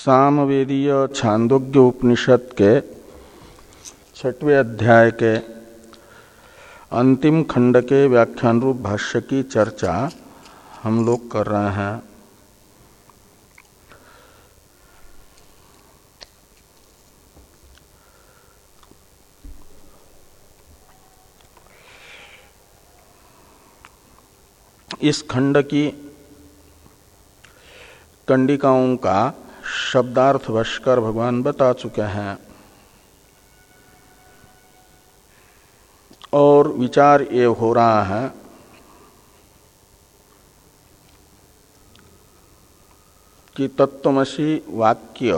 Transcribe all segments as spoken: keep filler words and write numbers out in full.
सामवेदीय छांदोग्य उपनिषद के छठवें अध्याय के अंतिम खंड के व्याख्यान रूप भाष्य की चर्चा हम लोग कर रहे हैं। इस खंड की कंडिकाओं का शब्दार्थ भाष्कर भगवान बता चुके हैं और विचार ये हो रहा है कि तत्त्वमसि वाक्य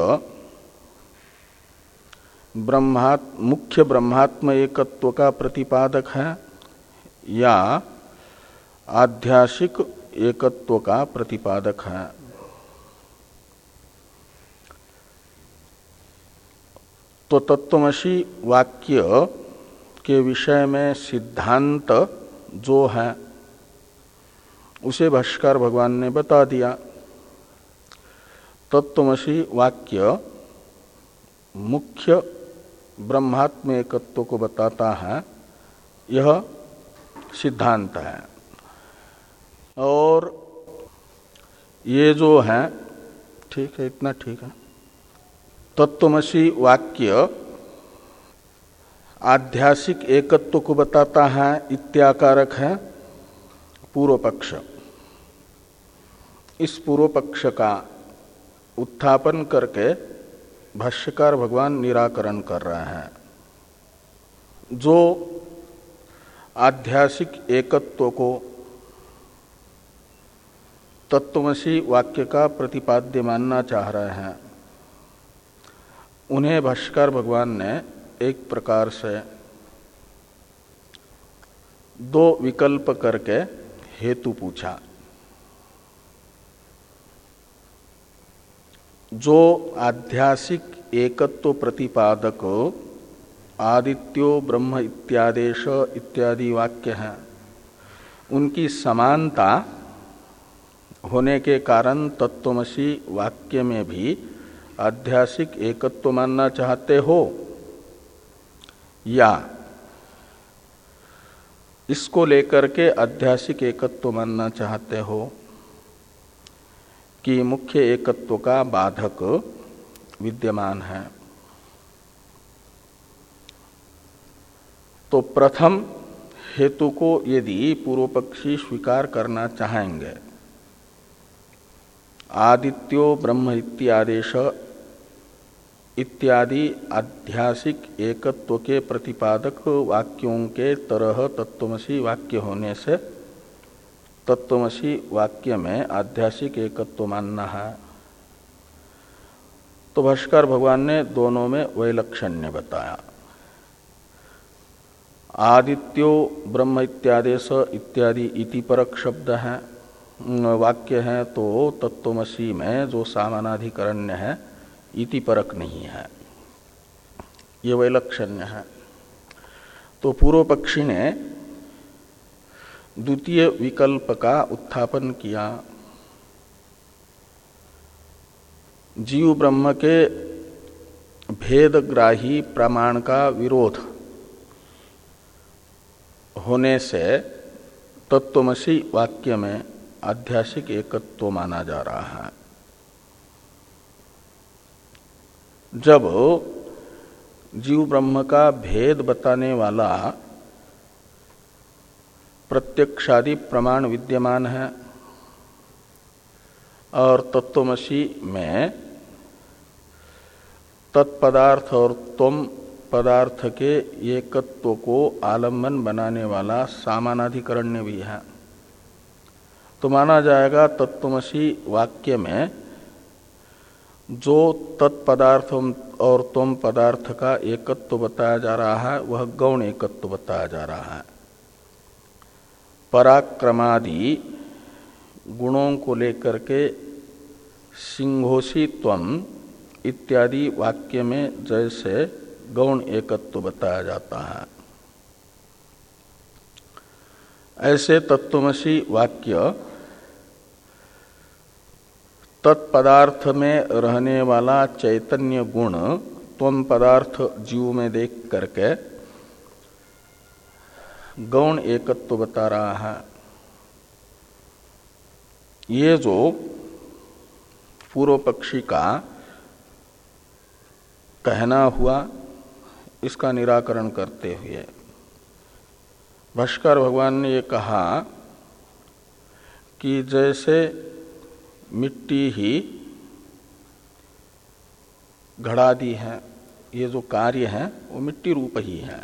ब्रह्मात्म मुख्य ब्रह्मात्म एकत्व का प्रतिपादक है या आध्यासिक एकत्व का प्रतिपादक है। तो तत्त्वमसि वाक्य के विषय में सिद्धांत जो है उसे भाष्यकार भगवान ने बता दिया। तत्त्वमसि वाक्य मुख्य ब्रह्मात्म एकत्व को बताता है, यह सिद्धांत है। और ये जो है, ठीक है, इतना ठीक है। तत्त्वमसि वाक्य आध्यासिक एकत्व को बताता है, इत्याकारक है पूर्व पक्ष। इस पूर्व पक्ष का उत्थापन करके भाष्यकार भगवान निराकरण कर रहे हैं। जो आध्यासिक एकत्व को तत्त्वमसि वाक्य का प्रतिपाद्य मानना चाह रहे हैं, उन्हें भाष्यकार भगवान ने एक प्रकार से दो विकल्प करके हेतु पूछा। जो आध्यासिक एकत्व प्रतिपादक आदित्यो ब्रह्म इत्यादेश इत्यादि वाक्य हैं, उनकी समानता होने के कारण तत्त्वमसि वाक्य में भी आध्यासिक एकत्व मानना चाहते हो, या इसको लेकर के आध्यासिक एकत्व मानना चाहते हो कि मुख्य एकत्व का बाधक विद्यमान है। तो प्रथम हेतु को यदि पूर्व पक्षी स्वीकार करना चाहेंगे, आदित्यो ब्रह्म इत्यादेश इत्यादि आध्यासिक एकत्व के प्रतिपादक वाक्यों के तरह तत्त्वमसि वाक्य होने से तत्त्वमसि वाक्य में आध्यासिक एकत्व मानना है। तो भाष्यकार भगवान ने दोनों में वैलक्षण्य बताया। आदित्यो ब्रह्म इत्यादेश इत्यादि इति परक शब्द है, वाक्य है, तो तत्त्वमसि में जो सामानाधिकरण्य है इति परक नहीं है, ये वैलक्षण्य है। तो पूर्व पक्षी ने द्वितीय विकल्प का उत्थापन किया। जीव ब्रह्म के भेदग्राही प्रमाण का विरोध होने से तत्त्वमसि वाक्य में आध्यासिक एकत्व माना जा रहा है। जब जीव ब्रह्म का भेद बताने वाला प्रत्यक्षादि प्रमाण विद्यमान है और तत्त्वमसि में तत्पदार्थ और त्वम पदार्थ के एकत्व को आलम्बन बनाने वाला सामानाधिकरण्य भी है, तो माना जाएगा तत्त्वमसि वाक्य में जो तत्पदार्थ और त्वम पदार्थ का एकत्व बताया जा रहा है वह गौण एकत्व बताया जा रहा है। पराक्रमादि गुणों को लेकर के सिंहोसी त्वम इत्यादि वाक्य में जैसे गौण एकत्व बताया जाता है, ऐसे तत्त्वमसि वाक्य तत्पदार्थ में रहने वाला चैतन्य गुण त्वम पदार्थ जीव में देख करके गौण एकत्व बता रहा है। ये जो पूर्व पक्षी का कहना हुआ, इसका निराकरण करते हुए भाष्कर भगवान ने ये कहा कि जैसे मिट्टी ही घड़ादि है, ये जो कार्य है वो मिट्टी रूप ही है,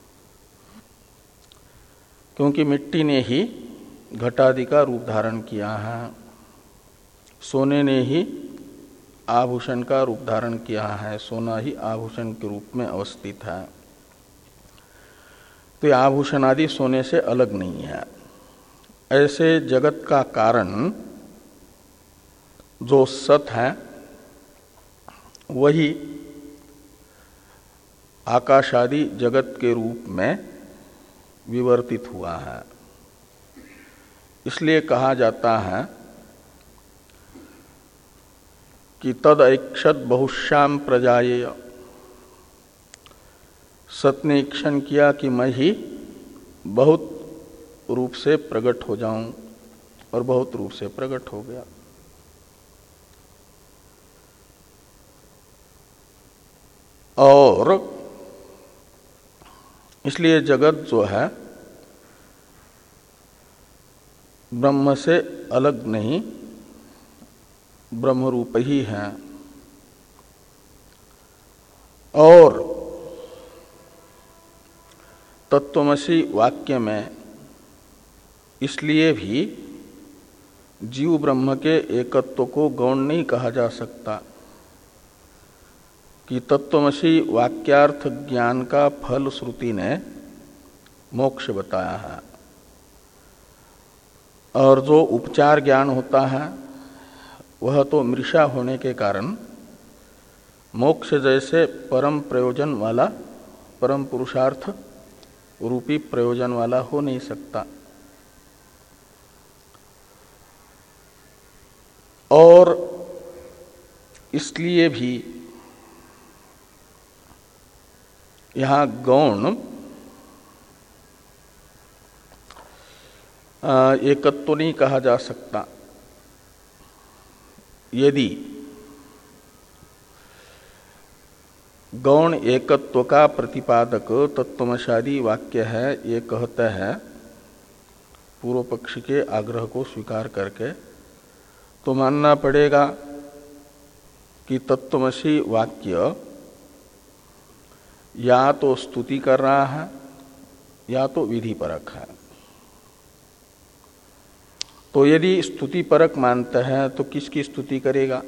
क्योंकि मिट्टी ने ही घटादि का रूप धारण किया है, सोने ने ही आभूषण का रूप धारण किया है, सोना ही आभूषण के रूप में अवस्थित है। तो ये आभूषण आदि सोने से अलग नहीं है। ऐसे जगत का कारण जो सत है वही आकाश आदि जगत के रूप में विवर्तित हुआ है। इसलिए कहा जाता है कि तद ऐक्षत बहुश्याम प्रजाएय, सत ने ईक्षण किया कि मैं ही बहुत रूप से प्रकट हो जाऊं, और बहुत रूप से प्रकट हो गया। और इसलिए जगत जो है ब्रह्म से अलग नहीं, ब्रह्म रूप ही है। और तत्वमसि वाक्य में इसलिए भी जीव ब्रह्म के एकत्व को गौण नहीं कहा जा सकता कि तत्वमसि वाक्यार्थ ज्ञान का फल श्रुति ने मोक्ष बताया है, और जो उपचार ज्ञान होता है वह तो मृषा होने के कारण मोक्ष जैसे परम प्रयोजन वाला, परम पुरुषार्थ रूपी प्रयोजन वाला हो नहीं सकता। और इसलिए भी यहाँ गौण एकत्व तो नहीं कहा जा सकता। यदि गौण एकत्व का प्रतिपादक तत्वमशादी वाक्य है, ये कहता है पूर्व पक्ष के आग्रह को स्वीकार करके, तो मानना पड़ेगा कि तत्वमसी वाक्य या तो स्तुति कर रहा है या तो विधि परक है। तो यदि स्तुति परक मानता है तो किसकी स्तुति करेगा?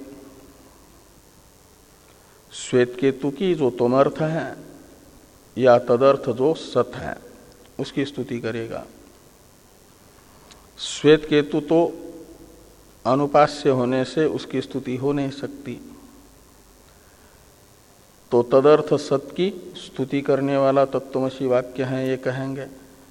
श्वेत केतु की जो तोमर्थ है, या तदर्थ जो सत है उसकी स्तुति करेगा। श्वेत केतु तो अनुपास्य होने से उसकी स्तुति हो नहीं सकती, तो तदर्थ सत की स्तुति करने वाला तत्वमसी वाक्य है, ये कहेंगे।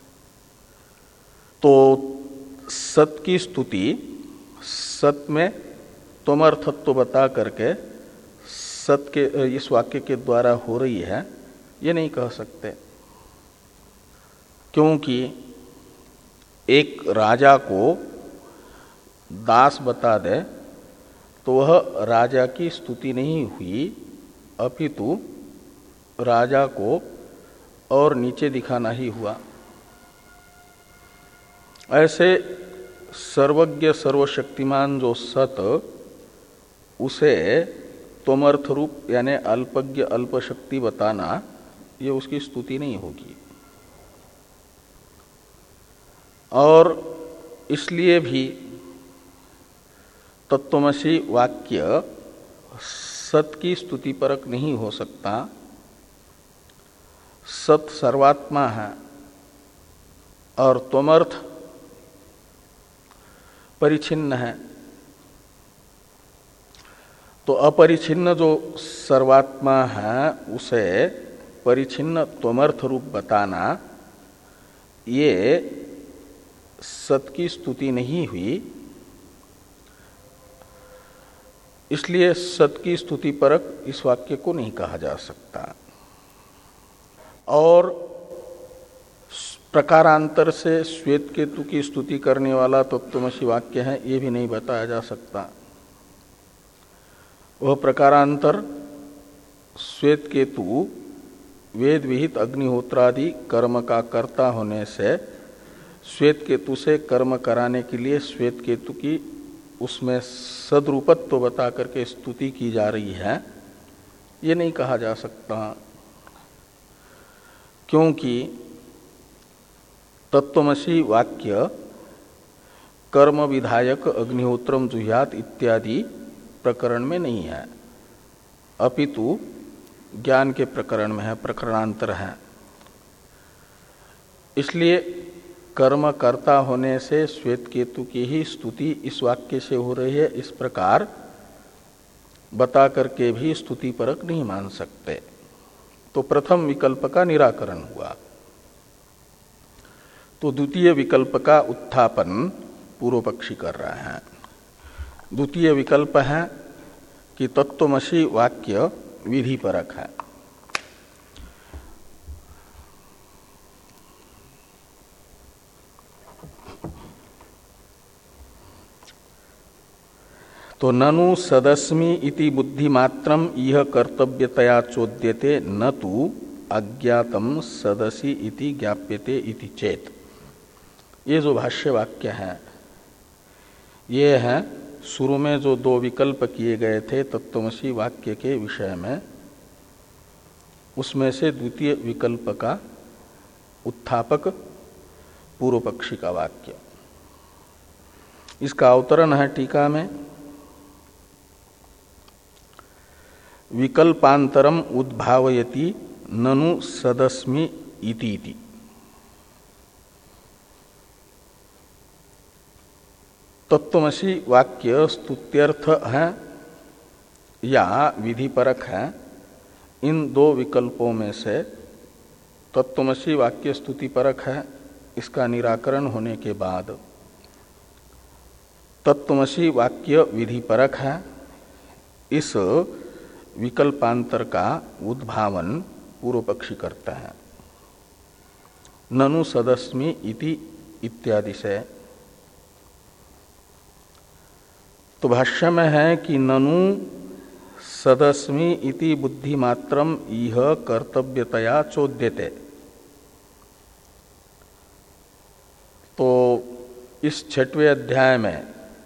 तो सत की स्तुति सत में तोमर्थत्व बता करके सत के इस वाक्य के द्वारा हो रही है, ये नहीं कह सकते, क्योंकि एक राजा को दास बता दे तो वह राजा की स्तुति नहीं हुई, अपितु राजा को और नीचे दिखाना ही हुआ। ऐसे सर्वज्ञ सर्वशक्तिमान जो सत, उसे तोमर्थ रूप यानी अल्पज्ञ अल्पशक्ति बताना, ये उसकी स्तुति नहीं होगी। और इसलिए भी तत्वमसी वाक्य सत की स्तुति परक नहीं हो सकता। सत सर्वात्मा है और तोमर्थ परिच्छिन्न है। तो अपरिच्छिन्न जो सर्वात्मा है उसे परिच्छिन्न तोमर्थ रूप बताना, ये सत की स्तुति नहीं हुई, इसलिए सत की स्तुति परक इस वाक्य को नहीं कहा जा सकता। और प्रकारांतर से श्वेत केतु की स्तुति करने वाला तत्त्वमसि वाक्य है, ये भी नहीं बताया जा सकता। वह प्रकारांतर श्वेत केतु वेद विहित अग्निहोत्रादि कर्म का कर्ता होने से श्वेत केतु से कर्म कराने के लिए श्वेत केतु की उसमें सद्रूपत्व बता करके स्तुति की जा रही है, ये नहीं कहा जा सकता। क्योंकि तत्त्वमसि वाक्य कर्म विधायक अग्निहोत्रम जुह्यात इत्यादि प्रकरण में नहीं है, अपितु ज्ञान के प्रकरण में है, प्रकरणांतर है। इसलिए कर्म कर्ता होने से श्वेत केतु की ही स्तुति इस वाक्य से हो रही है, इस प्रकार बता करके भी स्तुति परक नहीं मान सकते। तो प्रथम विकल्प का निराकरण हुआ। तो द्वितीय विकल्प का उत्थापन पूर्व पक्षी कर रहा है। द्वितीय विकल्प है कि तत्त्वमसि वाक्य विधि परक है। तो ननु सदस्मि इति बुद्धिमात्रम यह कर्तव्यतया चोद्यते न तु अज्ञातम सदसि इति ज्ञाप्यते इति चेत। ये जो भाष्य वाक्य है ये है शुरू में जो दो विकल्प किए गए थे तत्त्वमसि वाक्य के विषय में, उसमें से द्वितीय विकल्प का उत्थापक पूर्व पक्षी का वाक्य। इसका अवतरण है टीका में, विकल्पांतरम उद्भावयति ननु सदस्मि इति। तत्त्वमसि वाक्य स्तुत्यर्थ है या विधि परक है। इन दो विकल्पों में से तत्त्वमसि वाक्य स्तुति परक है। इसका निराकरण होने के बाद तत्त्वमसि वाक्य विधि परक है। इस विकल्पांतर का उद्भावन पूर्व पक्षी करता है ननु सदस्मि इति इत्यादि से। तो भाष्य में है कि ननु सदस्मि इति बुद्धिमात्रम इह कर्तव्यतया चोद्यते। तो इस छठवें अध्याय में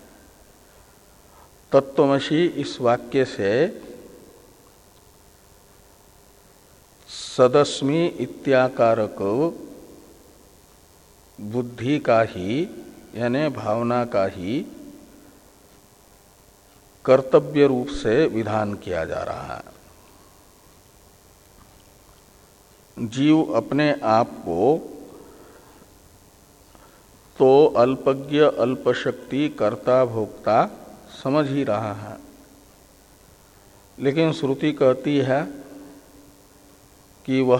तत्त्वमसि इस वाक्य से सदस्मि इत्याकारक बुद्धि का ही यानी भावना का ही कर्तव्य रूप से विधान किया जा रहा है। जीव अपने आप को तो अल्पज्ञ अल्पशक्ति कर्ता भोक्ता समझ ही रहा है, लेकिन श्रुति कहती है कि वह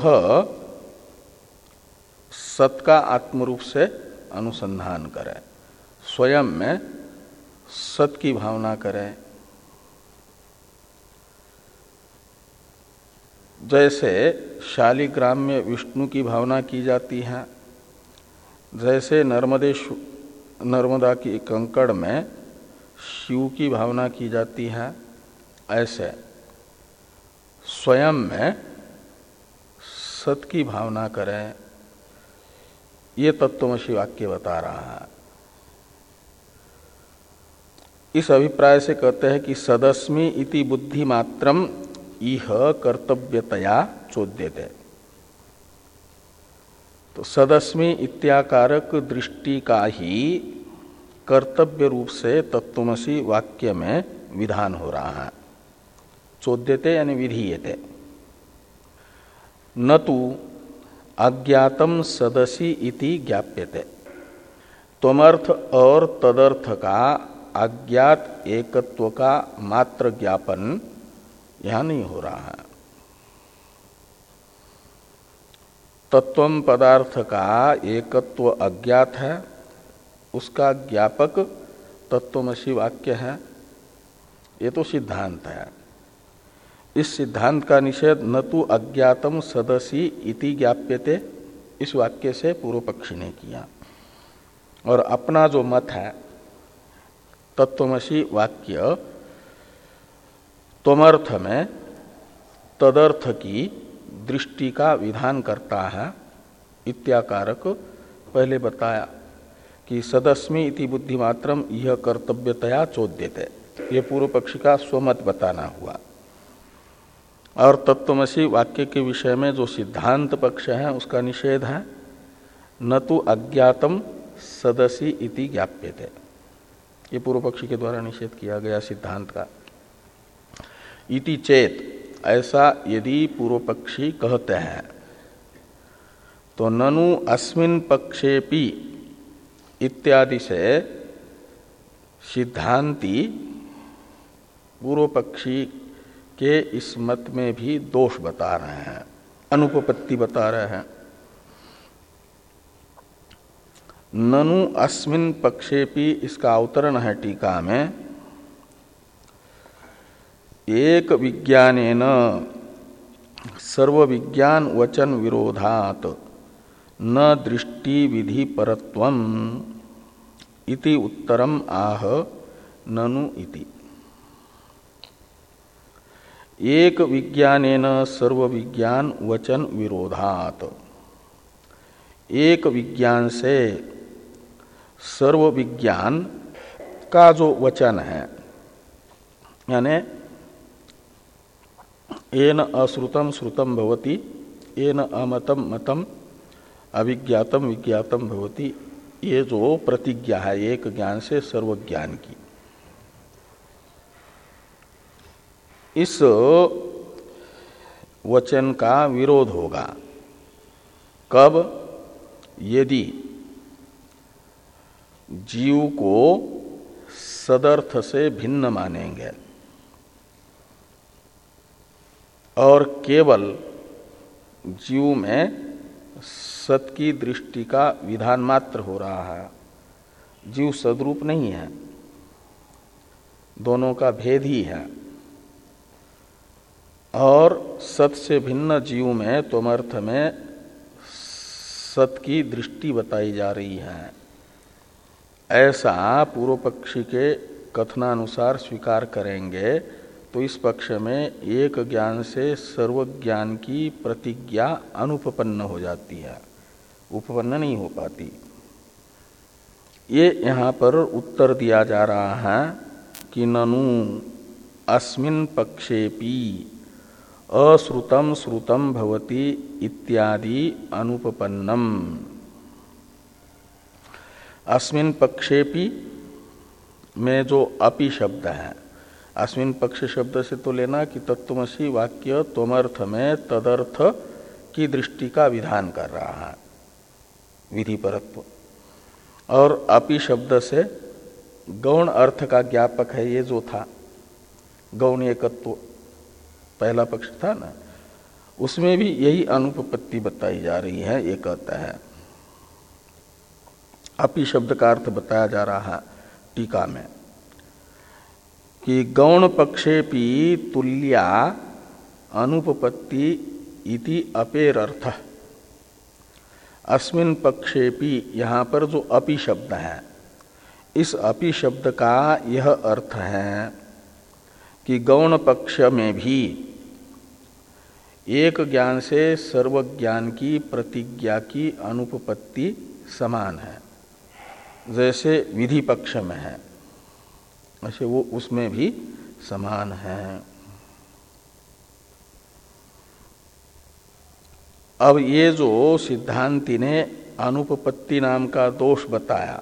सत का आत्मरूप से अनुसंधान करे, स्वयं में सत की भावना करे। जैसे शालिग्राम में विष्णु की भावना की जाती है, जैसे नर्मदे नर्मदा की कंकड़ में शिव की भावना की जाती है, ऐसे स्वयं में सत की भावना करें। ये तत्त्वमसि वाक्य बता रहा है। इस अभिप्राय से कहते हैं कि सदस्मि इति बुद्धि मात्रम इह कर्तव्यतया चोद्यते। तो सदस्मि इत्याकारक दृष्टि का ही कर्तव्य रूप से तत्त्वमसि वाक्य में विधान हो रहा है। चोद्यते यानी विधीयते। न तु अज्ञातम सदसि इति ज्ञाप्यते। त्वमर्थ और तदर्थ का अज्ञात एकत्व का मात्र ज्ञापन यहां नहीं हो रहा है। तत्वम पदार्थ का एकत्व अज्ञात है, उसका ज्ञापक तत्त्वमसि वाक्य है। ये तो सिद्धांत है। इस सिद्धांत का निषेध न तो अज्ञातम सदसी इति ज्ञाप्यते, इस वाक्य से पूर्व पक्षी ने किया। और अपना जो मत है तत्वमसि वाक्य त्वमर्थ में तदर्थ की दृष्टि का विधान करता है इत्याकारक पहले बताया कि सदस्मि इति बुद्धिमात्रम यह कर्तव्यतया चोद्यते, ये पूर्व पक्षी का स्वमत बताना हुआ। और तत्वमसि वाक्य के विषय में जो सिद्धांत पक्ष है उसका निषेध है न तो अज्ञातम सदसी इति ज्ञाप्यते, ये पूर्व पक्षी के द्वारा निषेध किया गया सिद्धांत का। इति चेत, ऐसा यदि पूर्व पक्षी कहते हैं तो ननु अस्मिन् पक्षेपि इत्यादि से सिद्धांती पूर्व पक्षी के इस मत में भी दोष बता रहे हैं, अनुपपत्ति बता रहे हैं। ननु अस्मिन् पक्षेपि इसका अवतरण है टीका में, एक विज्ञानेन सर्व विज्ञान वचन विरोधात न दृष्टि विधि परत्वम इति उत्तरम आह ननु इति। एक विज्ञानेन सर्व विज्ञान वचन विरोधात, एक विज्ञान से सर्व विज्ञान का जो वचन है, यानी येन अश्रुतम श्रुतम भवति, येन अमतम मतम, अविज्ञातम विज्ञातम भवति, ये जो प्रतिज्ञा है एक ज्ञान से सर्व ज्ञान की, इस वचन का विरोध होगा। कब? यदि जीव को सदर्थ से भिन्न मानेंगे और केवल जीव में सत की दृष्टि का विधान मात्र हो रहा है, जीव सद्रूप नहीं है, दोनों का भेद ही है। और सत से भिन्न जीव में त्वमर्थ में सत की दृष्टि बताई जा रही है, ऐसा पूर्व पक्षी के कथनानुसार स्वीकार करेंगे तो इस पक्ष में एक ज्ञान से सर्व ज्ञान की प्रतिज्ञा अनुपपन्न हो जाती है, उपपन्न नहीं हो पाती। ये यहाँ पर उत्तर दिया जा रहा है कि ननु अस्मिन् पक्षेपि अश्रुतम श्रुतम भवति इत्यादि अनुपपन्नम। अस्मिन् पक्षेपि में जो अपि शब्द है, अस्मिन् पक्ष शब्द से तो लेना कि तत्वमसि वाक्य त्वमर्थ में तदर्थ की दृष्टि का विधान कर रहा है, विधि परत्व। और अपि शब्द से गौण अर्थ का ज्ञापक है, ये जो था गौण एकत्व पहला पक्ष था ना, उसमें भी यही अनुपपत्ति बताई जा रही है। ये कहता है अपि शब्द का अर्थ बताया जा रहा है टीका में कि गौण पक्षेपि तुल्या अनुपपत्ति इति अपेरर्थ। अस्मिन् पक्षेपि, यहाँ पर जो अपि शब्द है, इस अपि शब्द का यह अर्थ है कि गौण पक्ष में भी एक ज्ञान से सर्व ज्ञान की प्रतिज्ञा की अनुपपत्ति समान है, जैसे विधि पक्ष में है ऐसे वो उसमें भी समान है। अब ये जो सिद्धांति ने अनुपपत्ति नाम का दोष बताया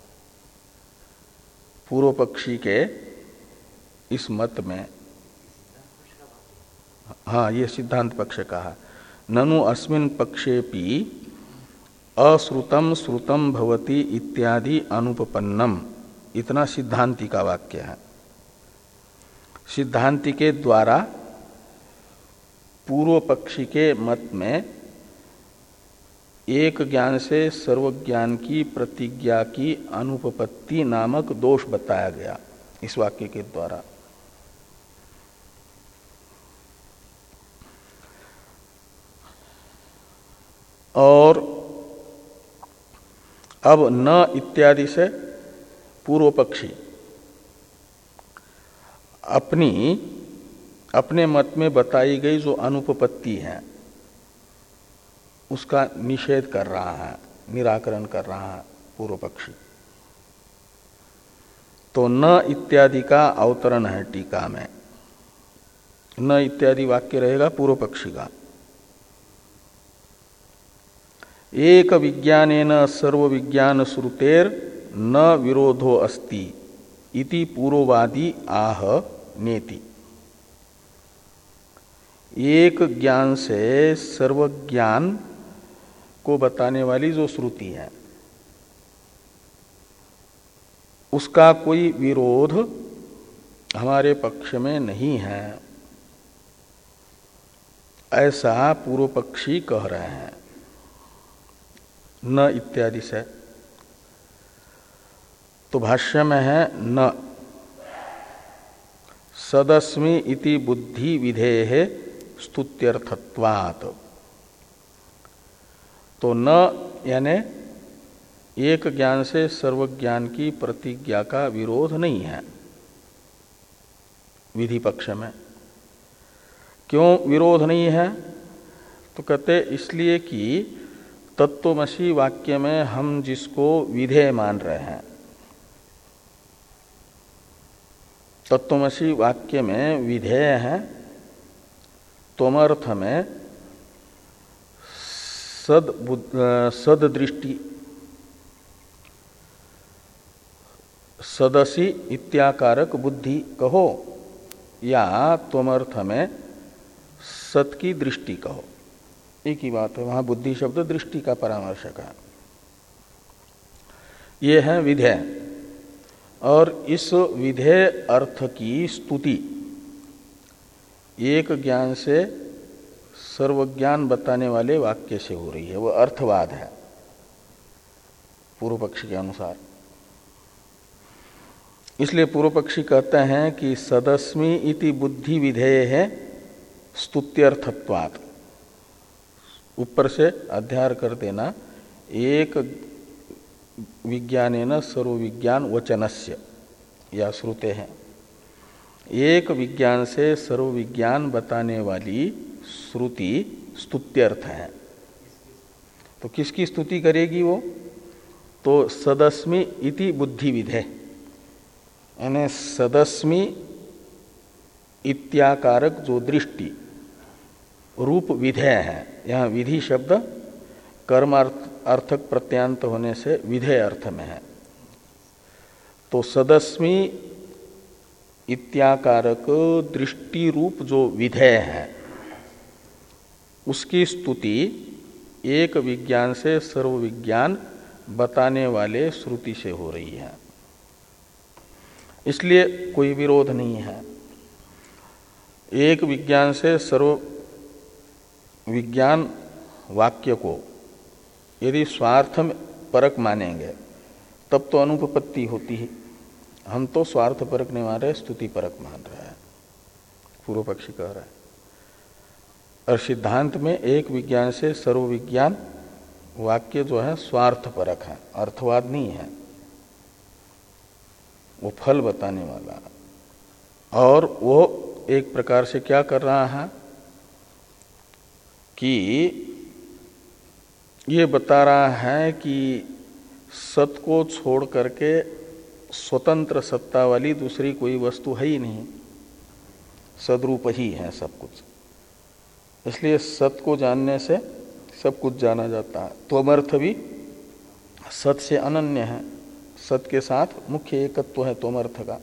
पूर्व पक्षी के इस मत में, हाँ ये सिद्धांत पक्ष कहा, ननु अस्मिन् पक्षेपि अश्रुतम श्रुतम भवति इत्यादि अनुपपन्नम, इतना सिद्धांति का वाक्य है। सिद्धांति के द्वारा पूर्व पक्षी के मत में एक ज्ञान से सर्व ज्ञान की प्रतिज्ञा की अनुपपत्ति नामक दोष बताया गया इस वाक्य के द्वारा। और अब न इत्यादि से पूर्व पक्षी अपनी अपने मत में बताई गई जो अनुपपत्ति है उसका निषेध कर रहा है, निराकरण कर रहा है पूर्व पक्षी। तो न इत्यादि का अवतरण है टीका में। न इत्यादि वाक्य रहेगा पूर्व पक्षी का। एक विज्ञानेन सर्व विज्ञान श्रुतेर न विरोधो अस्ति इति पूर्ववादी आह नेति। एक ज्ञान से सर्व ज्ञान को बताने वाली जो श्रुति है उसका कोई विरोध हमारे पक्ष में नहीं है, ऐसा पूर्व पक्षी कह रहे हैं न इत्यादि से। तो भाष्य में है न सदस्मि इति बुद्धि विधेः स्तुत्यर्थत्वात्। तो न यानी एक ज्ञान से सर्वज्ञान की प्रतिज्ञा का विरोध नहीं है विधि पक्ष में। क्यों विरोध नहीं है? तो कहते इसलिए कि तत्वमसि वाक्य में हम जिसको विधेय मान रहे हैं, तत्वमसि वाक्य में विधेय है त्वमर्थ में सद सद दृष्टि सदसी इत्याकारक बुद्धि कहो या त्वमर्थ में सत की दृष्टि कहो, एक ही बात है। वहां बुद्धि शब्द दृष्टि का परामर्शक है। ये है विधेय। और इस विधेय अर्थ की स्तुति एक ज्ञान से सर्वज्ञान बताने वाले वाक्य से हो रही है, वह अर्थवाद है पूर्व पक्षी के अनुसार। इसलिए पूर्व पक्षी कहते हैं कि सदस्मि इति बुद्धि विधेय है स्तुत्यर्थत्वात्। ऊपर से अध्यार कर देना, एक विज्ञानेन सर्व विज्ञान वचनस्य या श्रुते हैं। एक विज्ञान से सर्व विज्ञान बताने वाली श्रुति स्तुत्यर्थ है। तो किसकी स्तुति करेगी वो? तो सदस्मि इति बुद्धि विधेय, यानी सदस्मि इत्याकारक जो दृष्टि रूप विधेय है। यहाँ विधि शब्द कर्म अर्थक प्रत्यांत होने से विधेय अर्थ में है। तो सदस्मि इत्याकारक दृष्टि रूप जो विधेय है उसकी स्तुति एक विज्ञान से सर्व विज्ञान बताने वाले श्रुति से हो रही है। इसलिए कोई विरोध नहीं है। एक विज्ञान से सर्व विज्ञान वाक्य को यदि स्वार्थ परक मानेंगे तब तो अनुपपत्ति होती है। हम तो स्वार्थ परक नहीं मान रहे, स्तुति परक मान रहे हैं, पूर्व पक्षी कह रहा है। और सिद्धांत में एक विज्ञान से सर्व विज्ञान वाक्य जो है स्वार्थ परक है, अर्थवाद नहीं है, वो फल बताने वाला। और वो एक प्रकार से क्या कर रहा है कि ये बता रहा है कि सत को छोड़ करके स्वतंत्र सत्ता वाली दूसरी कोई वस्तु है ही नहीं, सदरूप ही है सब कुछ। इसलिए सत को जानने से सब कुछ जाना जाता है। त्वमर्थ भी सत से अनन्य है, सत के साथ मुख्य एकत्व है त्वमर्थ का।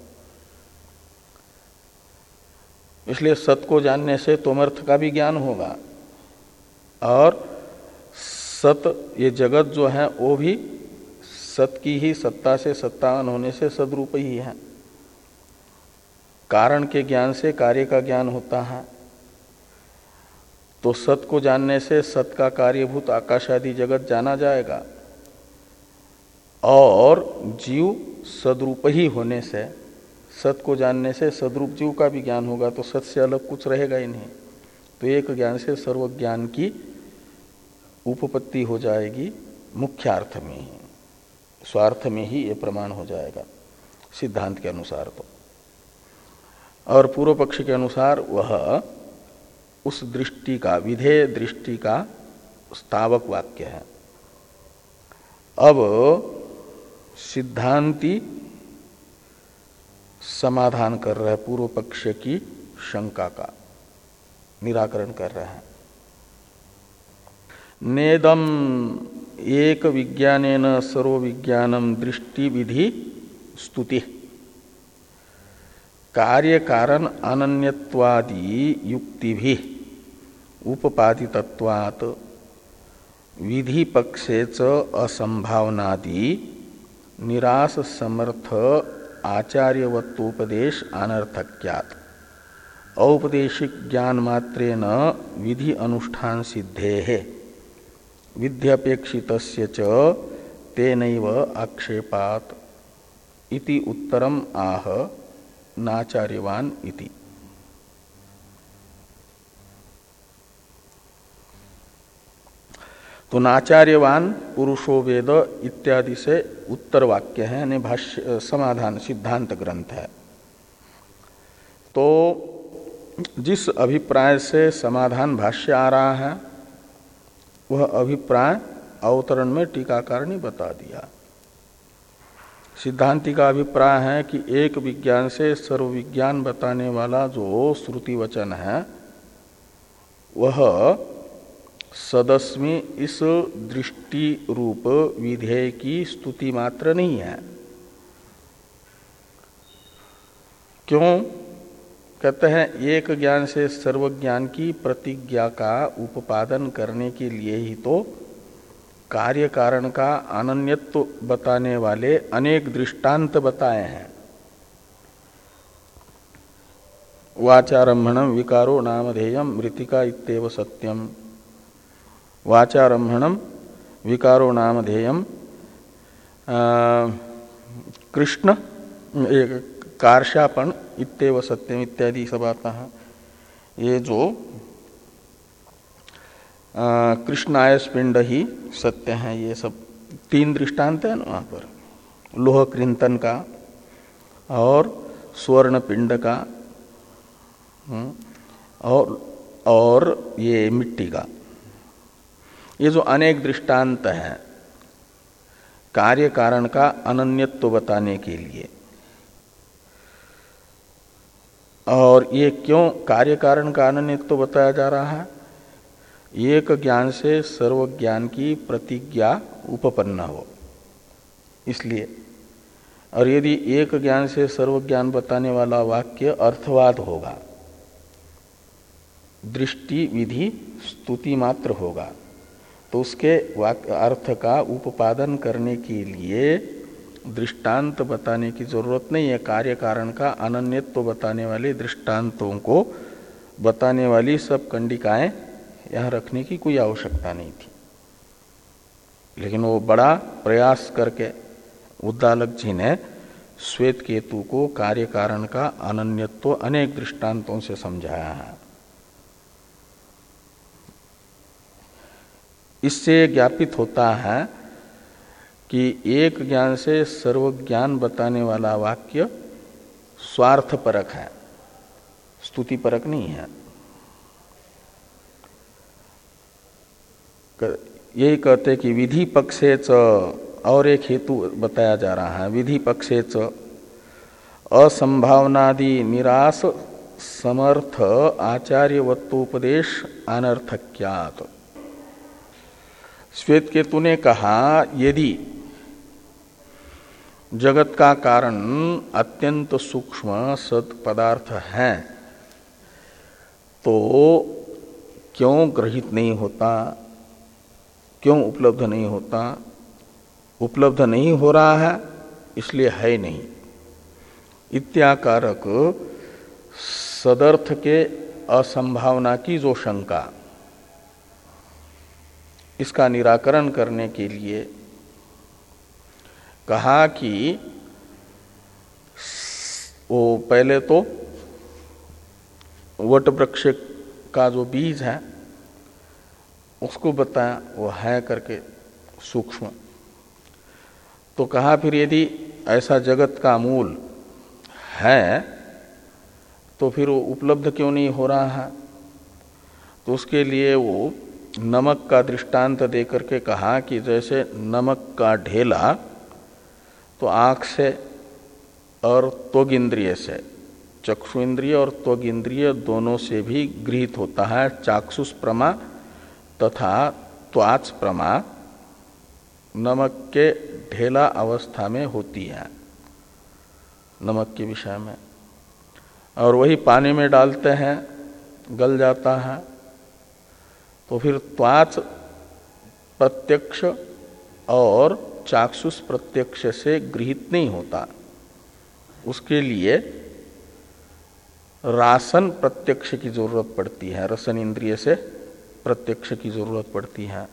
इसलिए सत को जानने से त्वमर्थ का भी ज्ञान होगा। और सत ये जगत जो है वो भी सत की ही सत्ता से सत्तावान होने से सदरूप ही है। कारण के ज्ञान से कार्य का ज्ञान होता है। तो सत को जानने से सत का कार्यभूत आकाश आदि जगत जाना जाएगा। और जीव सदरूप ही होने से, सत को जानने से सदरूप जीव का भी ज्ञान होगा। तो सत से अलग कुछ रहेगा ही नहीं। तो एक ज्ञान से सर्व ज्ञान की उपपत्ति हो जाएगी मुख्यार्थ में ही, स्वार्थ में ही ये प्रमाण हो जाएगा सिद्धांत के अनुसार तो। और पूर्व पक्ष के अनुसार वह उस दृष्टि का, विधेय दृष्टि का स्थावक वाक्य है। अब सिद्धांती समाधान कर रहे पूर्व पक्ष की शंका का निराकरण कर रहे हैं। नेदम एक विज्ञानेन सर्व विज्ञानम दृष्टि विधि स्तुति कार्य कारण अनन्यत्वादि युक्ति भी उपपादितत्वात् विधि पक्षे च असंभावनादि निराश समर्थ आचार्यवत्तोपदेश अनर्थक्यात् औपदेशिक ज्ञान मात्रेण विधि अनुष्ठान सिद्धेः विध्यपेक्षितस्य च तेनैव आक्षेपात् इति उत्तरम आह नाचार्यवान इति। तो नाचार्यवान पुरुषो वेद इत्यादि से उत्तर वाक्य है, यानी भाष्य समाधान सिद्धांत ग्रंथ है। तो जिस अभिप्राय से समाधान भाष्य आ रहा है वह अभिप्राय अवतरण में टीकाकार ने बता दिया। सिद्धांति का अभिप्राय है कि एक विज्ञान से सर्व विज्ञान बताने वाला जो श्रुति वचन है वह सदस्मी इस दृष्टि रूप विधेय की स्तुति मात्र नहीं है। क्यों कहते हैं? एक ज्ञान से सर्व ज्ञान की प्रतिज्ञा का उपादन करने के लिए ही तो कार्य कारण का अनन्यत्व बताने वाले अनेक दृष्टांत बताए हैं। वाचारम्भणम विकारो नामधेयम मृतिका इत्येव सत्यम। वाचारम्भणम विकारो नामधेयम कृष्ण कार्शापण इत्येव सत्यम इत्यादि सब आता है। ये जो कृष्णाय स्पिंड ही सत्य है, ये सब तीन दृष्टांत है ना वहाँ पर, लोह कृंतन का और स्वर्ण पिंड का और और ये मिट्टी का। ये जो अनेक दृष्टांत हैं कार्य कारण का अनन्यत्व बताने के लिए, और ये क्यों कार्य कारण का अनन्यत्व बताया जा रहा है? एक ज्ञान से सर्व ज्ञान की प्रतिज्ञा उपपन्न हो इसलिए। और यदि एक ज्ञान से सर्व ज्ञान बताने वाला वाक्य अर्थवाद होगा, दृष्टि विधि स्तुति मात्र होगा, तो उसके वाक्य अर्थ का उपादन करने के लिए दृष्टांत बताने की जरूरत नहीं है। कार्य कारण का अनन्यत्व बताने वाले दृष्टांतों को बताने वाली सब कंडिकाएं यहाँ रखने की कोई आवश्यकता नहीं थी। लेकिन वो बड़ा प्रयास करके उद्दालक जी ने श्वेत केतु को कार्य कारण का अनन्यत्व अनेक दृष्टांतों से समझाया है। इससे ज्ञापित होता है कि एक ज्ञान से सर्व ज्ञान बताने वाला वाक्य स्वार्थपरक है, स्तुतिपरक नहीं है। यही कहते कि विधि पक्षे च, और एक हेतु बताया जा रहा है, विधि पक्षे च असंभावनादि निराश समर्थ आचार्यवत्तोपदेश अनर्थक्यात्। श्वेत केतु ने कहा यदि जगत का कारण अत्यंत सूक्ष्म सत पदार्थ है तो क्यों ग्रहित नहीं होता, क्यों उपलब्ध नहीं होता? उपलब्ध नहीं हो रहा है इसलिए है नहीं। इत्याकारक सदर्थ के असंभावना की जो शंका, इसका निराकरण करने के लिए कहा कि वो पहले तो वट वृक्ष का जो बीज है उसको बताया, वो है करके सूक्ष्म। तो कहा फिर यदि ऐसा जगत का मूल है तो फिर वो उपलब्ध क्यों नहीं हो रहा है? तो उसके लिए वो नमक का दृष्टांत दे करके कहा कि जैसे नमक का ढेला तो आँख से और त्वग इंद्रिय से, चक्षु इंद्रिय और त्वग इंद्रिय दोनों से भी गृहीत होता है। चाक्षुष प्रमा तथा त्वाच प्रमा नमक के ढेला अवस्था में होती है, नमक के विषय में। और वही पानी में डालते हैं, गल जाता है, तो फिर त्वाच प्रत्यक्ष और चाक्षुष प्रत्यक्ष से गृहीत नहीं होता। उसके लिए रासन प्रत्यक्ष की जरूरत पड़ती है, रसन इंद्रिय से प्रत्यक्ष की जरूरत पड़ती है।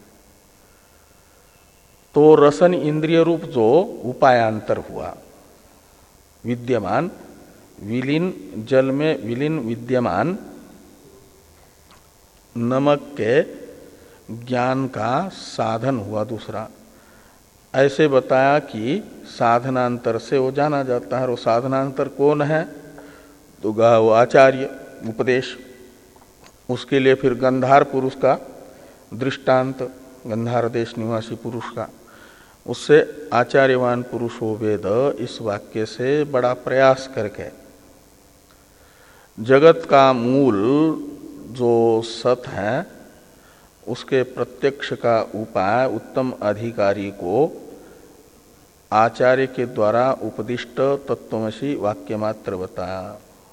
तो रसन इंद्रिय रूप जो उपायांतर हुआ, विद्यमान विलीन जल में विलीन विद्यमान नमक के ज्ञान का साधन हुआ दूसरा। ऐसे बताया कि साधनांतर से वो जाना जाता है। और वो साधनांतर कौन है? तो गा वो आचार्य, उपदेश। उसके लिए फिर गंधार पुरुष का दृष्टांत, गंधार देश निवासी पुरुष का, उससे आचार्यवान पुरुषो वेद, इस वाक्य से बड़ा प्रयास करके जगत का मूल जो सत है उसके प्रत्यक्ष का उपाय उत्तम अधिकारी को आचार्य के द्वारा उपदिष्ट तत्वमसि वाक्य मात्र बताया।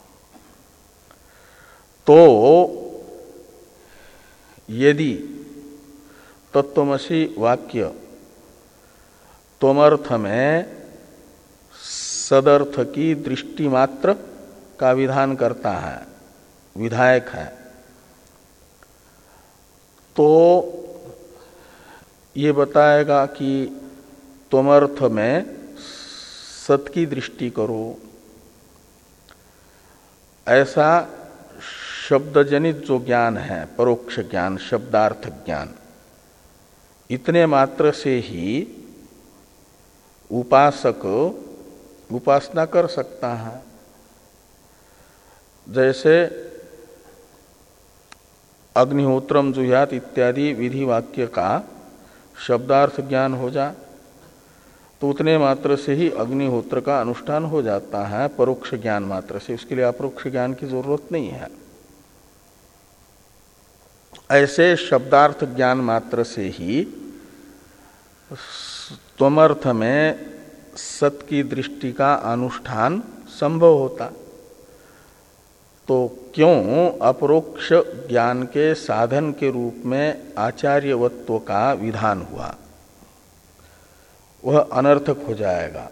तो यदि तत्वमसि वाक्य त्वमर्थ में सदर्थ की दृष्टि मात्र का विधान करता है, विधायक है, तो ये बताएगा कि त्वमर्थ में सत की दृष्टि करो। ऐसा शब्दजनित जो ज्ञान है, परोक्ष ज्ञान, शब्दार्थ ज्ञान, इतने मात्र से ही उपासक उपासना कर सकता है। जैसे अग्निहोत्रम जुह्यात इत्यादि विधि वाक्य का शब्दार्थ ज्ञान हो जा तो उतने मात्र से ही अग्निहोत्र का अनुष्ठान हो जाता है, परोक्ष ज्ञान मात्र से। उसके लिए अपरोक्ष ज्ञान की जरूरत नहीं है। ऐसे शब्दार्थ ज्ञान मात्र से ही त्वमर्थ में सत की दृष्टि का अनुष्ठान संभव होता। तो क्यों अपरोक्ष ज्ञान के साधन के रूप में आचार्यवत्व का विधान हुआ? वह अनर्थक हो जाएगा,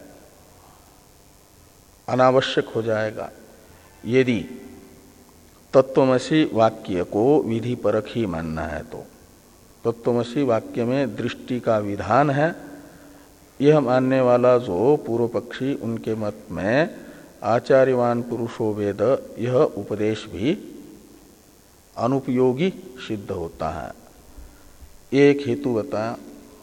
अनावश्यक हो जाएगा यदि तत्वमसि वाक्य को विधि परख ही मानना है। तो तत्वमसि वाक्य में दृष्टि का विधान है, यह मानने वाला जो पूर्व पक्षी, उनके मत में आचार्यवान पुरुषो वेद, यह उपदेश भी अनुपयोगी सिद्ध होता है। एक हेतु बताया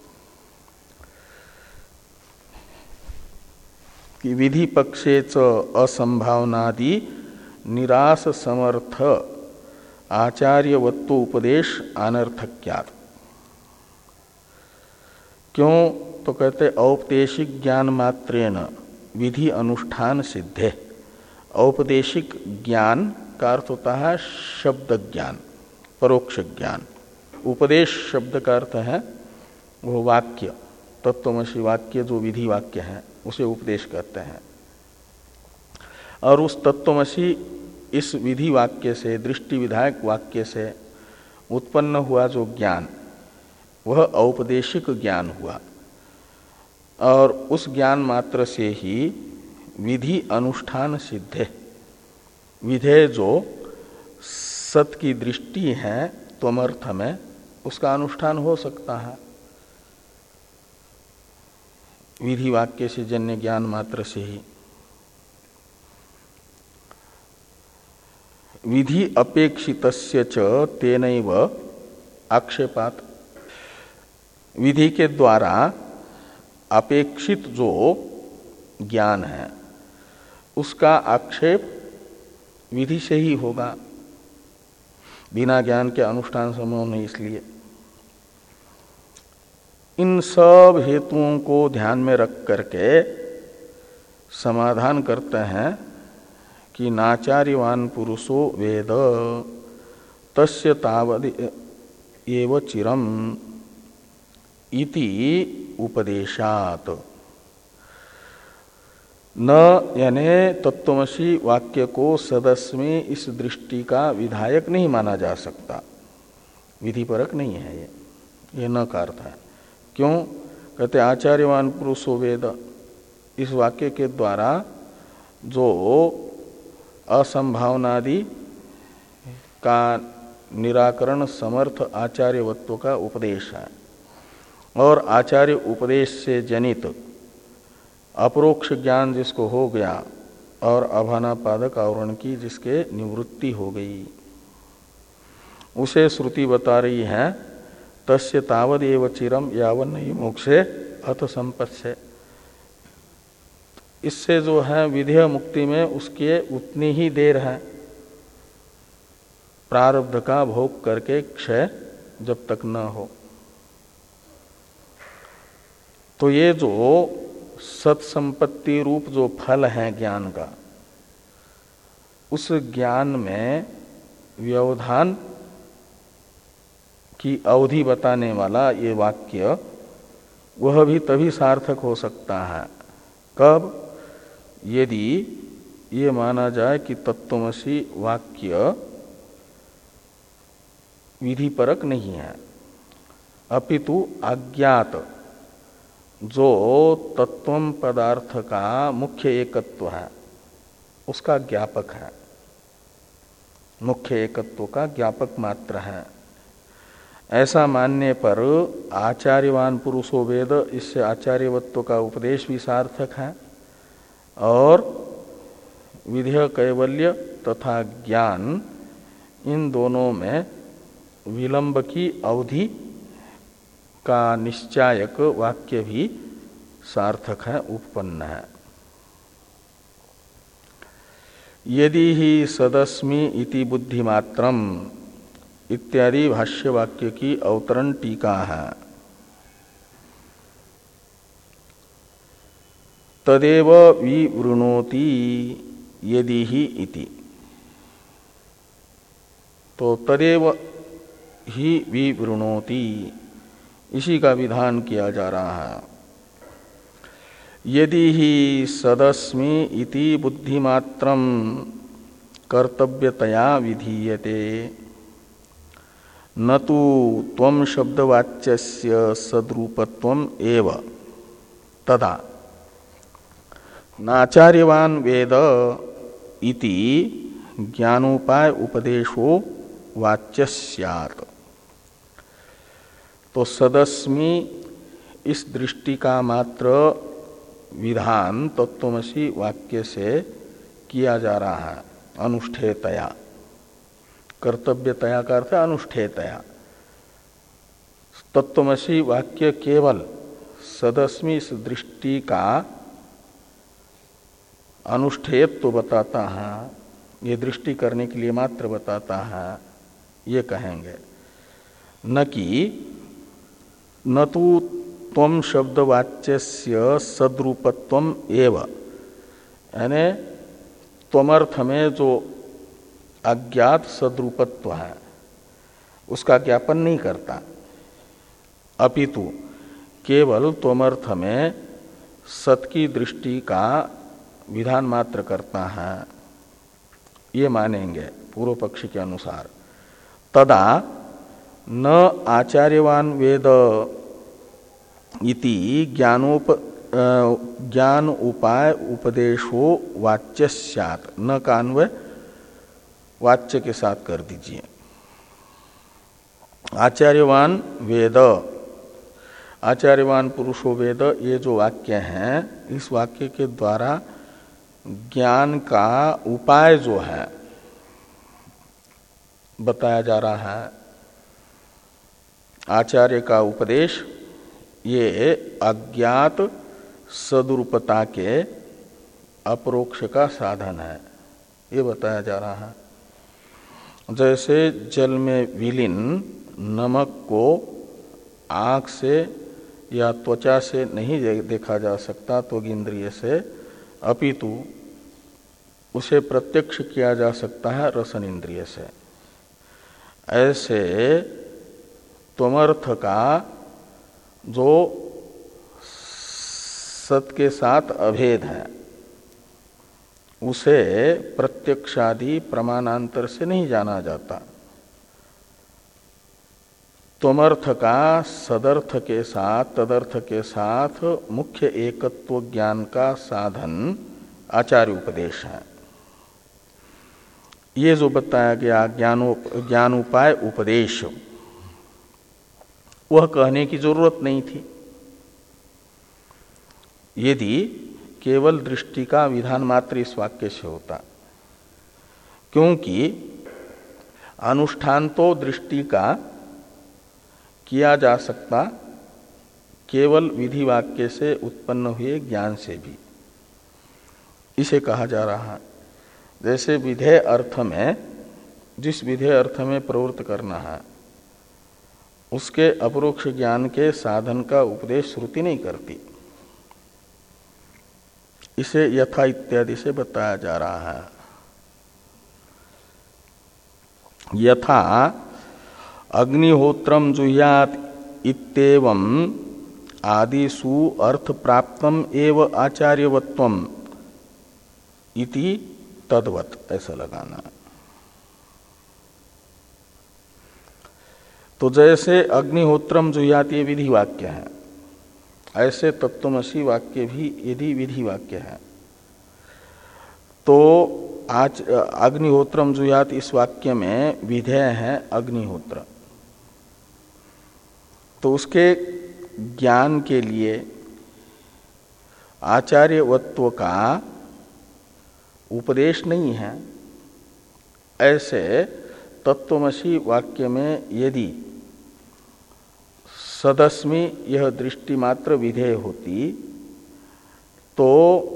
कि विधि पक्षे च असंभावनादि निराश समर्थ आचार्यवत्व उपदेश अनर्थक्यात्। क्यों? तो कहते औपदेशिक ज्ञान मात्रेण विधि अनुष्ठान सिद्धे। औपदेशिक ज्ञान का अर्थ होता है शब्द ज्ञान, परोक्ष ज्ञान। उपदेश शब्द का अर्थ है वो वाक्य, तत्वमसि वाक्य जो विधि वाक्य है उसे उपदेश कहते हैं। और उस तत्वमसि इस विधि वाक्य से, दृष्टि विधायक वाक्य से उत्पन्न हुआ जो ज्ञान, वह औपदेशिक ज्ञान हुआ। और उस ज्ञान मात्र से ही विधि अनुष्ठान सिद्धे, विधेय जो सत की दृष्टि है त्वमर्थ में, उसका अनुष्ठान हो सकता है विधि वाक्य से जन्य ज्ञान मात्र से ही। विधि अपेक्षितस्य च तेनैव आक्षेपात, विधि के द्वारा अपेक्षित जो ज्ञान है उसका आक्षेप विधि से ही होगा, बिना ज्ञान के अनुष्ठान संभव नहीं। इसलिए इन सब हेतुओं को ध्यान में रख करके समाधान करते हैं कि नाचार्यवान पुरुषो वेद तस्य तावद एव चिरम इति उपदेशात। न यानी तत्त्वमसि वाक्य को सदस्मी इस दृष्टि का विधायक नहीं माना जा सकता, विधिपरक नहीं है ये, ये न का अर्थ है। क्यों कहते आचार्यवान पुरुषो वेद, इस वाक्य के द्वारा जो असंभावनादि का निराकरण समर्थ आचार्यवत्व का उपदेश है, और आचार्य उपदेश से जनित अपरोक्ष ज्ञान जिसको हो गया और अभानापादक आवरण की जिसके निवृत्ति हो गई, उसे श्रुति बता रही है तस्य तावद एव चिरम यावन नहीं मोक्षे अथ संपत्स्य। इससे जो है विधेय मुक्ति में उसके उतनी ही देर है, प्रारब्ध का भोग करके क्षय जब तक न हो। तो ये जो सत्संपत्ति रूप जो फल है ज्ञान का, उस ज्ञान में व्यवधान की अवधि बताने वाला ये वाक्य, वह भी तभी सार्थक हो सकता है कब, यदि ये माना जाए कि तत्त्वमसि वाक्य विधिपरक नहीं है, अपितु अज्ञात जो तत्वम पदार्थ का मुख्य एकत्व है उसका ज्ञापक है, मुख्य एकत्व का ज्ञापक मात्र है। ऐसा मानने पर आचार्यवान पुरुषो वेद, इससे आचार्यवत्व का उपदेश भी सार्थक है, और विधेय कैवल्य तथा ज्ञान इन दोनों में विलंब की अवधि का निश्चायक वाक्य भी सार्थक है, उपपन्न है। यदि ही सदस्मि इति बुद्धिमात्रम इत्यादि भाष्य वाक्य की अवतरण टीका है। तदेव विवृणोति यदि ही इति, तो तदेव ही विवृणोति इसी का विधान किया जा रहा है। यदि ही सदस्मि इति बुद्धिमात्रम कर्तव्यतया विधीयते, न तो त्वं शब्दवाच्यस्य सद्रूपत्वम एव तदा नाचार्यवान वेद इति ज्ञानोपाय उपदेशो वाच्य स्यात्। तो सदस्मि इस दृष्टि का मात्र विधान तत्त्वमसि वाक्य से किया जा रहा है, अनुष्ठेयतया, कर्तव्यतया का अर्थ अनुष्ठेयतया। तत्त्वमसि वाक्य केवल सदस्मि इस दृष्टि का अनुष्ठेयत्व तो बताता है, ये दृष्टि करने के लिए मात्र बताता है, ये कहेंगे। न कि न तो त्वं शब्दवाच्यस्य सद्रूपत्वम एव, यानी त्वमर्थ में जो अज्ञात सद्रूपत्व है उसका ज्ञापन नहीं करता, अपितु केवल त्वमर्थ में सत की दृष्टि का विधान मात्र करता है, ये मानेंगे पूर्व पक्षी के अनुसार। तदा न आचार्यवान वेद इति ज्ञानोप ज्ञान उपाय उपदेशो वाच्य स्यात्, न का अन्वय वाच्य के साथ कर दीजिए। आचार्यवान वेद, आचार्यवान पुरुषो वेद, ये जो वाक्य हैं, इस वाक्य के द्वारा ज्ञान का उपाय जो है बताया जा रहा है। आचार्य का उपदेश ये अज्ञात सदरूपता के अपरोक्ष का साधन है, ये बताया जा रहा है। जैसे जल में विलीन नमक को आँख से या त्वचा से नहीं देखा जा सकता त्वग इंद्रिय से, अपितु उसे प्रत्यक्ष किया जा सकता है रसन इंद्रिय से। ऐसे त्वमर्थ का जो सत के साथ अभेद है उसे प्रत्यक्षादि प्रमाणांतर से नहीं जाना जाता। त्वमर्थ का सदर्थ के साथ तदर्थ के साथ मुख्य एकत्व ज्ञान का साधन आचार्य उपदेश है। ये जो बताया गया ज्ञानो ज्ञानोपाय उपदेश, वह कहने की जरूरत नहीं थी यदि केवल दृष्टि का विधान मात्र इस वाक्य से होता, क्योंकि अनुष्ठान तो दृष्टि का किया जा सकता केवल विधि वाक्य से उत्पन्न हुए ज्ञान से भी। इसे कहा जा रहा है जैसे विधेय अर्थ में, जिस विधेय अर्थ में प्रवृत्त करना है उसके अपरोक्ष ज्ञान के साधन का उपदेश श्रुति नहीं करती। इसे यथा इत्यादि से बताया जा रहा है। यथा अग्निहोत्रम जुह्यात इत्येवं आदिषु अर्थ प्राप्तम एव आचार्यवत्वम इति तद्वत, ऐसा लगाना। तो जैसे अग्निहोत्रम जुह्यात ये विधि वाक्य है, ऐसे तत्त्वमसि वाक्य भी यदि विधि वाक्य है तो आज अग्निहोत्रम जुह्यात इस वाक्य में विधेय है अग्निहोत्र, तो उसके ज्ञान के लिए आचार्यवत्व का उपदेश नहीं है। ऐसे तत्त्वमसि वाक्य में यदि सदस्मि यह दृष्टि मात्र विधेय होती तो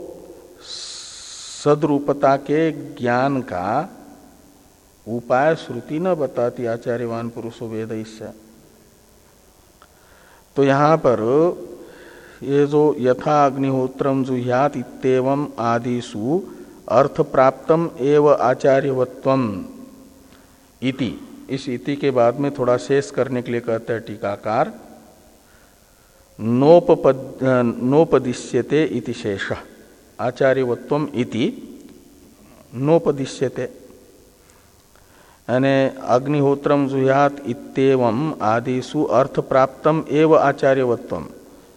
सद्रूपता के ज्ञान का उपाय श्रुति न बताती आचार्यवान पुरुषो वेद इससे। तो यहाँ पर ये जो यथा अग्निहोत्रम जुह्यात इत्येवं आदिषु अर्थ प्राप्तम एव आचार्यवत्वम इति, इस इति के बाद में थोड़ा शेष करने के लिए कहते हैं टीकाकार, नोपपद नोपदिश्यते इति शेष आचार्यवत्वम इति नोपदिश्यते, यानी अग्निहोत्रम जुह्यात इत्येवं आदिषु अर्थ प्राप्तम एव आचार्यवत्वम,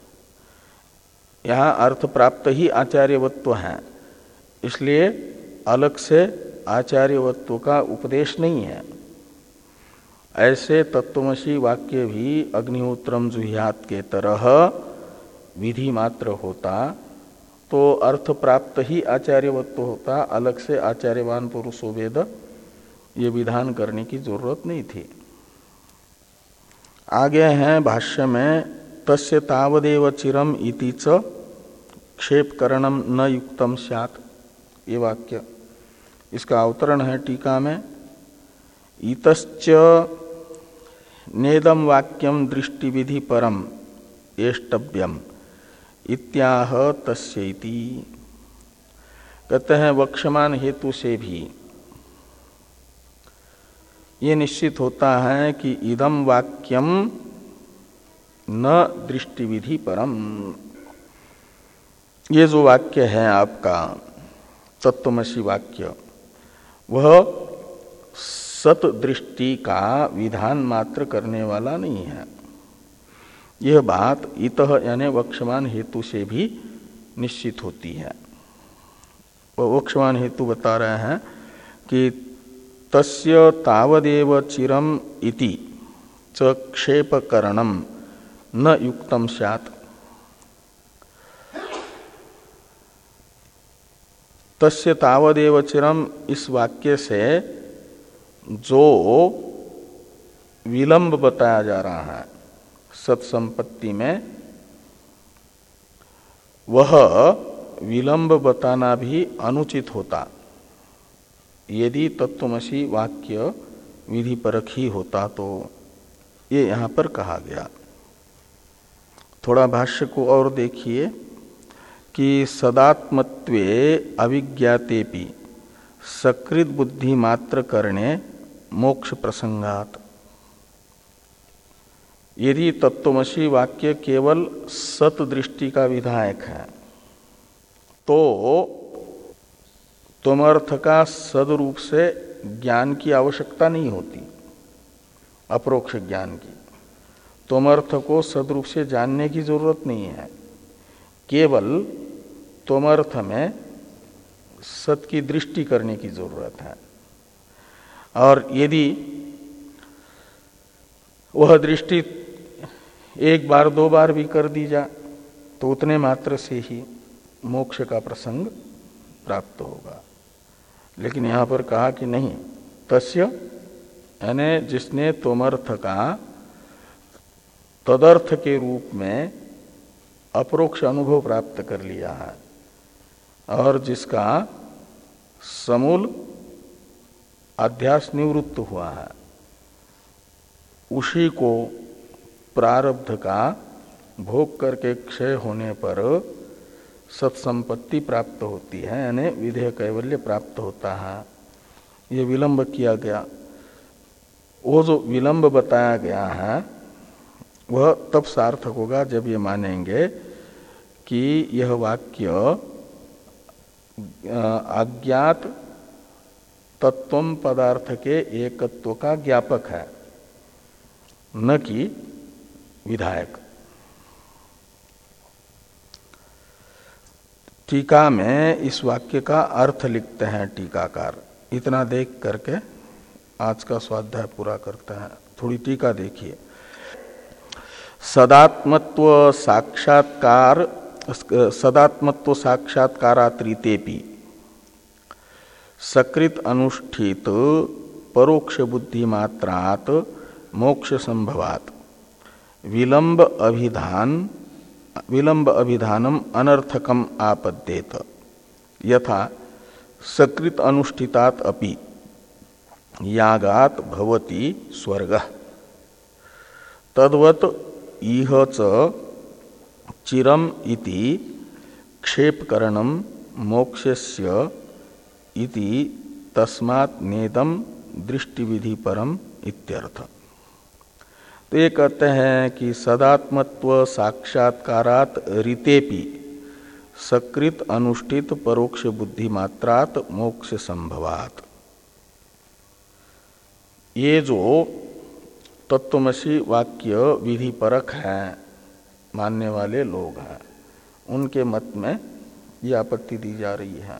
यहाँ अर्थ प्राप्त ही आचार्यवत्व है, इसलिए अलग से आचार्यवत्व का उपदेश नहीं है। ऐसे तत्त्वमसि वाक्य भी अग्निहोत्रम जुह्यात के तरह विधि मात्र होता तो अर्थ प्राप्त ही आचार्यवत्व होता, अलग से आचार्यवान पुरुषो वेद ये विधान करने की जरूरत नहीं थी। आगे हैं भाष्य में तस्य तावदेव चिरम इति च क्षेपकरणम न युक्तम स्यात्, ये वाक्य, इसका अवतरण है टीका में, इतश्च नेदम वाक्यम दृष्टि विधि परम एष्टव्यम इत्याह तस्यैति। कहते हैं वक्षमान हेतु से भी ये निश्चित होता है कि इदम वाक्यम न दृष्टि विधि परम, ये जो वाक्य है आपका तत्त्वमसि वाक्य, वह सत दृष्टि का विधान मात्र करने वाला नहीं है। यह बात इतः यानी वक्षमान हेतु से भी निश्चित होती है। वह वक्षमान हेतु बता रहे हैं कि तस्य तावदेव चिरम इति च क्षेपकरणम न युक्तम स्यात्। तस्य तावदेव चिरम इस वाक्य से जो विलंब बताया जा रहा है सत्संपत्ति में वह विलंब बताना भी अनुचित होता यदि तत्त्वमसि वाक्य विधि परक ही होता तो। ये यहाँ पर कहा गया। थोड़ा भाष्य को और देखिए कि सदात्मत्वे अविज्ञातेपि सकृत बुद्धि मात्र करणे मोक्ष प्रसंगात। यदि तत्त्वमसि वाक्य केवल सत दृष्टि का विधायक है तो त्वमर्थ का सदरूप से ज्ञान की आवश्यकता नहीं होती, अपरोक्ष ज्ञान की। त्वमर्थ को सदरूप से जानने की जरूरत नहीं है, केवल त्वमर्थ में सत की दृष्टि करने की जरूरत है। और यदि वह दृष्टि एक बार दो बार भी कर दी जा तो उतने मात्र से ही मोक्ष का प्रसंग प्राप्त होगा। लेकिन यहाँ पर कहा कि नहीं, तस्य यानी जिसने त्वमर्थ का तदर्थ के रूप में अपरोक्ष अनुभव प्राप्त कर लिया है और जिसका समूल अध्यास निवृत्त हुआ है, उसी को प्रारब्ध का भोग करके क्षय होने पर सत्संपत्ति प्राप्त होती है, यानी विधेय कैवल्य प्राप्त होता है। ये विलंब किया गया। वो जो विलंब बताया गया है वह तब सार्थक होगा जब ये मानेंगे कि यह वाक्य अज्ञात तत्वम पदार्थ के एकत्व का ज्ञापक है, न कि विधायक। टीका में इस वाक्य का अर्थ लिखते हैं टीकाकार। इतना देख करके आज का स्वाध्याय पूरा करते हैं। थोड़ी टीका देखिए। सदात्मत्व साक्षात्कार सदात्मत्व साक्षात्कारात्रितेपि सकृत अनुष्ठित परोक्ष बुद्धि मात्रात मोक्ष संभवात विलंब अभिधान विलंब अभिधानम अनर्थकम आपद्येत यथा सकृत अनुष्ठितात अपि यागात भवति स्वर्गः तद्वत् इह च चिरम इति क्षेपकरणम मोक्षस्य इति तस्मात् नेदम दृष्टि विधि परम इत्यर्थ। तो ये कहते हैं कि सदात्मत्व साक्षात्कारात रीतेपि सकृत अनुष्ठित परोक्ष बुद्धि मात्रात मोक्ष संभवात। ये जो तत्वमसि वाक्य विधि परक है मानने वाले लोग हैं, उनके मत में ये आपत्ति दी जा रही है।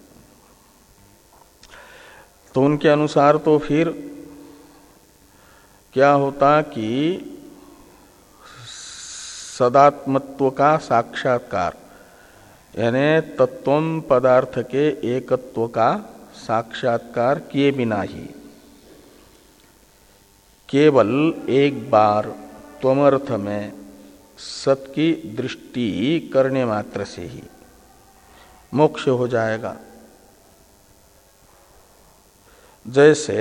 तो उनके अनुसार तो फिर क्या होता कि सदात्मत्व का साक्षात्कार यानी तत्वम पदार्थ के एकत्व का साक्षात्कार किए बिना ही केवल एक बार त्वमर्थ में सत की दृष्टि करने मात्र से ही मोक्ष हो जाएगा। जैसे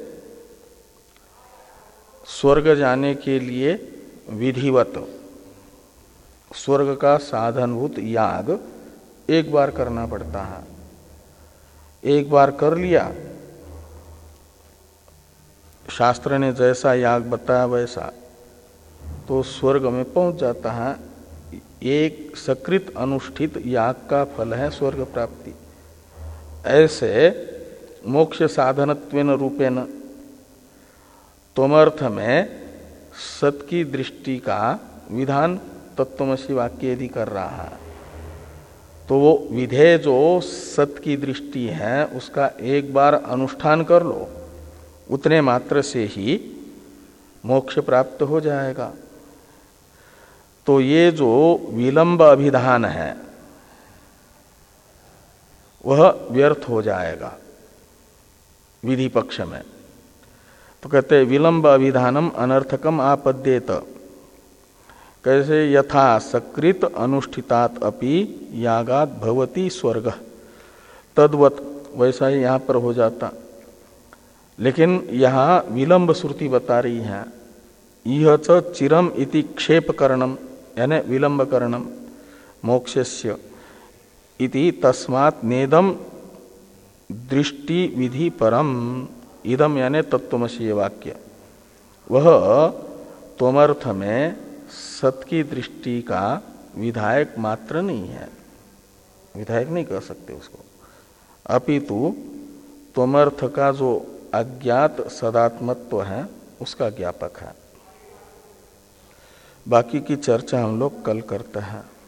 स्वर्ग जाने के लिए विधिवत स्वर्ग का साधनभूत याग एक बार करना पड़ता है। एक बार कर लिया, शास्त्र ने जैसा याग बताया वैसा, तो स्वर्ग में पहुंच जाता है। एक सकृत अनुष्ठित याग का फल है स्वर्ग प्राप्ति। ऐसे मोक्ष साधनत्वेन रूपेण त्वमर्थ में सत की दृष्टि का विधान तत्वमसि वाक्य यदि कर रहा है तो वो विधेय जो सत की दृष्टि है उसका एक बार अनुष्ठान कर लो, उतने मात्र से ही मोक्ष प्राप्त हो जाएगा। तो ये जो विलंब अभिधान है वह व्यर्थ हो जाएगा विधि पक्ष में। तो कहते हैं विलंब अभिधानम अनर्थकम आपद्येत, कैसे? यथा सकृत अनुष्ठितात अपि यागात भवति स्वर्ग, तद्वत, वैसा ही यहाँ पर हो जाता। लेकिन यहाँ विलंब श्रुति बता रही है, यह च चिरम इति क्षेप करणम, यानी विलंब करणम मोक्षस्य इति तस्मात् नेदम दृष्टि विधि परम, इदम यानी तत्वमसि ये वाक्य, वह त्वमर्थ में सत की दृष्टि का विधायक मात्र नहीं है, विधायक नहीं कह सकते उसको, अपितु त्वमर्थ का जो अज्ञात सदात्मत्व है उसका ज्ञापक है। बाकी की चर्चा हम लोग कल करते हैं।